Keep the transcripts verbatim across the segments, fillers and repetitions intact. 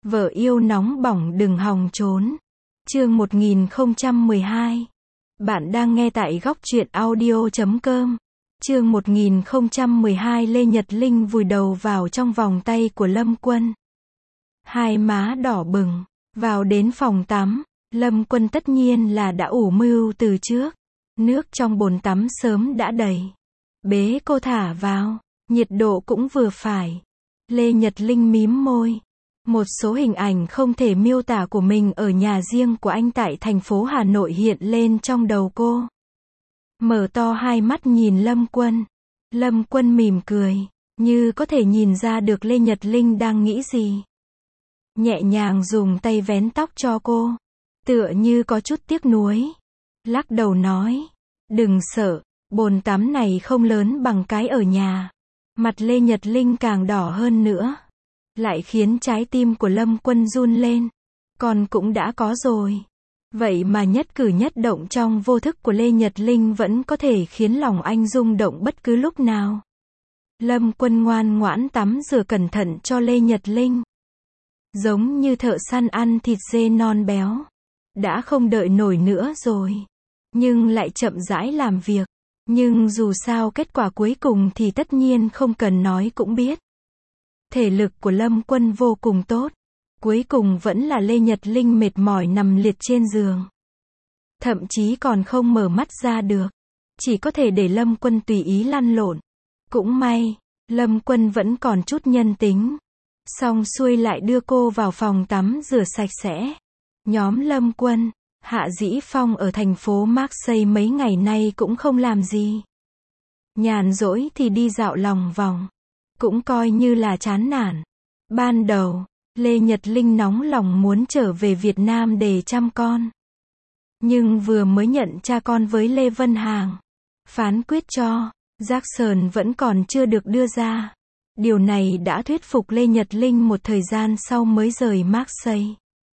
Vợ yêu nóng bỏng đừng hòng trốn. Chương một nghìn không trăm mười hai. Bạn đang nghe tại góc truyện audio chấm com. Chương một nghìn không trăm mười hai. Lê Nhật Linh vùi đầu vào trong vòng tay của Lâm Quân. Hai má đỏ bừng. Vào đến phòng tắm, Lâm Quân tất nhiên là đã ủ mưu từ trước. Nước trong bồn tắm sớm đã đầy. Bế cô thả vào, nhiệt độ cũng vừa phải. Lê Nhật Linh mím môi. Một số hình ảnh không thể miêu tả của mình ở nhà riêng của anh tại thành phố Hà Nội hiện lên trong đầu cô. Mở to hai mắt nhìn Lâm Quân. Lâm Quân mỉm cười, như có thể nhìn ra được Lê Nhật Linh đang nghĩ gì. Nhẹ nhàng dùng tay vén tóc cho cô, tựa như có chút tiếc nuối. Lắc đầu nói, đừng sợ, bồn tắm này không lớn bằng cái ở nhà. Mặt Lê Nhật Linh càng đỏ hơn nữa, lại khiến trái tim của Lâm Quân run lên. Con cũng đã có rồi. Vậy mà nhất cử nhất động trong vô thức của Lê Nhật Linh vẫn có thể khiến lòng anh rung động bất cứ lúc nào. Lâm Quân ngoan ngoãn tắm rửa cẩn thận cho Lê Nhật Linh. Giống như thợ săn ăn thịt dê non béo. Đã không đợi nổi nữa rồi. Nhưng lại chậm rãi làm việc. Nhưng dù sao kết quả cuối cùng thì tất nhiên không cần nói cũng biết. Thể lực của Lâm Quân vô cùng tốt. Cuối cùng vẫn là Lê Nhật Linh mệt mỏi nằm liệt trên giường. Thậm chí còn không mở mắt ra được. Chỉ có thể để Lâm Quân tùy ý lăn lộn. Cũng may, Lâm Quân vẫn còn chút nhân tính. Xong xuôi lại đưa cô vào phòng tắm rửa sạch sẽ. Nhóm Lâm Quân, Hạ Dĩ Phong ở thành phố Marseille mấy ngày nay cũng không làm gì. Nhàn rỗi thì đi dạo lòng vòng. Cũng coi như là chán nản. Ban đầu, Lê Nhật Linh nóng lòng muốn trở về Việt Nam để chăm con. Nhưng vừa mới nhận cha con với Lê Vân Hằng, phán quyết cho, Jackson vẫn còn chưa được đưa ra. Điều này đã thuyết phục Lê Nhật Linh một thời gian sau mới rời Marseille.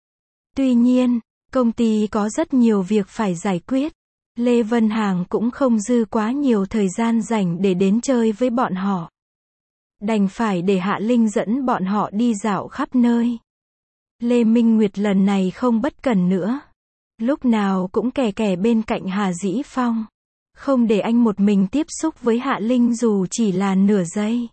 Tuy nhiên, công ty có rất nhiều việc phải giải quyết. Lê Vân Hằng cũng không dư quá nhiều thời gian rảnh để đến chơi với bọn họ. Đành phải để Hạ Linh dẫn bọn họ đi dạo khắp nơi. Lê Minh Nguyệt lần này không bất cẩn nữa. Lúc nào cũng kè kè bên cạnh Hà Dĩ Phong. Không để anh một mình tiếp xúc với Hạ Linh dù chỉ là nửa giây.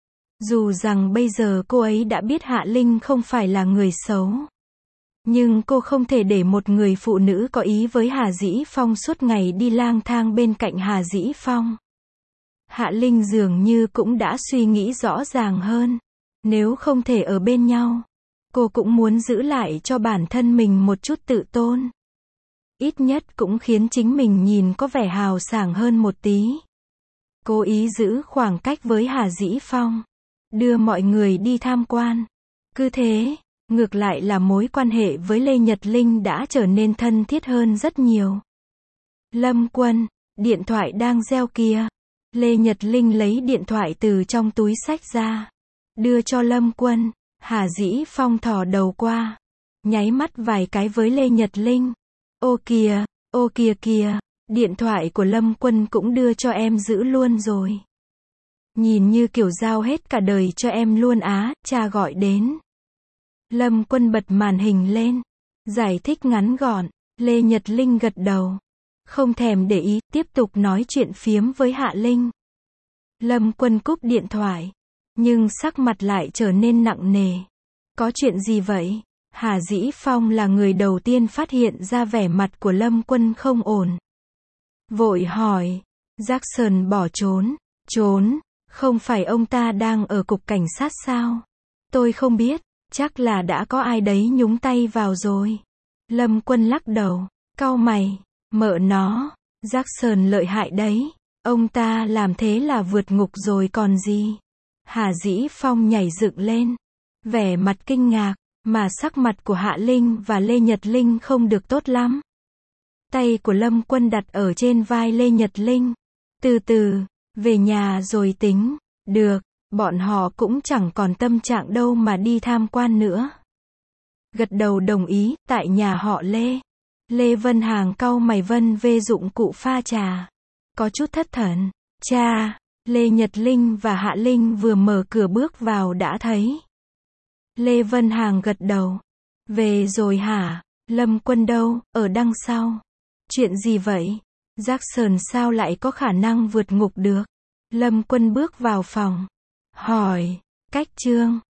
Dù rằng bây giờ cô ấy đã biết Hạ Linh không phải là người xấu. Nhưng cô không thể để một người phụ nữ có ý với Hà Dĩ Phong suốt ngày đi lang thang bên cạnh Hà Dĩ Phong. Hạ Linh dường như cũng đã suy nghĩ rõ ràng hơn. Nếu không thể ở bên nhau, cô cũng muốn giữ lại cho bản thân mình một chút tự tôn. Ít nhất cũng khiến chính mình nhìn có vẻ hào sảng hơn một tí. Cố ý giữ khoảng cách với Hà Dĩ Phong. Đưa mọi người đi tham quan. Cứ thế, ngược lại là mối quan hệ với Lê Nhật Linh đã trở nên thân thiết hơn rất nhiều. Lâm Quân, điện thoại đang reo kìa. Lê Nhật Linh lấy điện thoại từ trong túi xách ra. Đưa cho Lâm Quân. Hà Dĩ Phong thò đầu qua. Nháy mắt vài cái với Lê Nhật Linh. Ô kìa, ô kìa kìa, điện thoại của Lâm Quân cũng đưa cho em giữ luôn rồi. Nhìn như kiểu giao hết cả đời cho em luôn á, cha gọi đến. Lâm Quân bật màn hình lên. Giải thích ngắn gọn. Lê Nhật Linh gật đầu. Không thèm để ý, tiếp tục nói chuyện phiếm với Hạ Linh. Lâm Quân cúp điện thoại. Nhưng sắc mặt lại trở nên nặng nề. Có chuyện gì vậy? Hà Dĩ Phong là người đầu tiên phát hiện ra vẻ mặt của Lâm Quân không ổn. Vội hỏi. Jackson bỏ trốn. Trốn? Không phải ông ta đang ở cục cảnh sát sao? Tôi không biết. Chắc là đã có ai đấy nhúng tay vào rồi. Lâm Quân lắc đầu. Cau mày. Mợ nó. Jackson lợi hại đấy. Ông ta làm thế là vượt ngục rồi còn gì. Hà Dĩ Phong nhảy dựng lên. Vẻ mặt kinh ngạc. Mà sắc mặt của Hạ Linh và Lê Nhật Linh không được tốt lắm. Tay của Lâm Quân đặt ở trên vai Lê Nhật Linh. Từ từ, về nhà rồi tính. Được, bọn họ cũng chẳng còn tâm trạng đâu mà đi tham quan nữa. Gật đầu đồng ý, tại nhà họ Lê. Lê Vân Hằng cau mày vân vê dụng cụ pha trà. Có chút thất thần. Cha, Lê Nhật Linh và Hạ Linh vừa mở cửa bước vào đã thấy. Lê Vân Hàng gật đầu. Về rồi hả? Lâm Quân đâu, ở đằng sau. Chuyện gì vậy? Jackson sao lại có khả năng vượt ngục được? Lâm Quân bước vào phòng. Hỏi. Cách Trương.